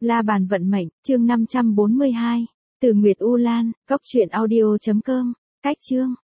La bàn vận mệnh, chương 542. Từ Nguyệt U Lan, cốc truyện audio.com. Cách chương.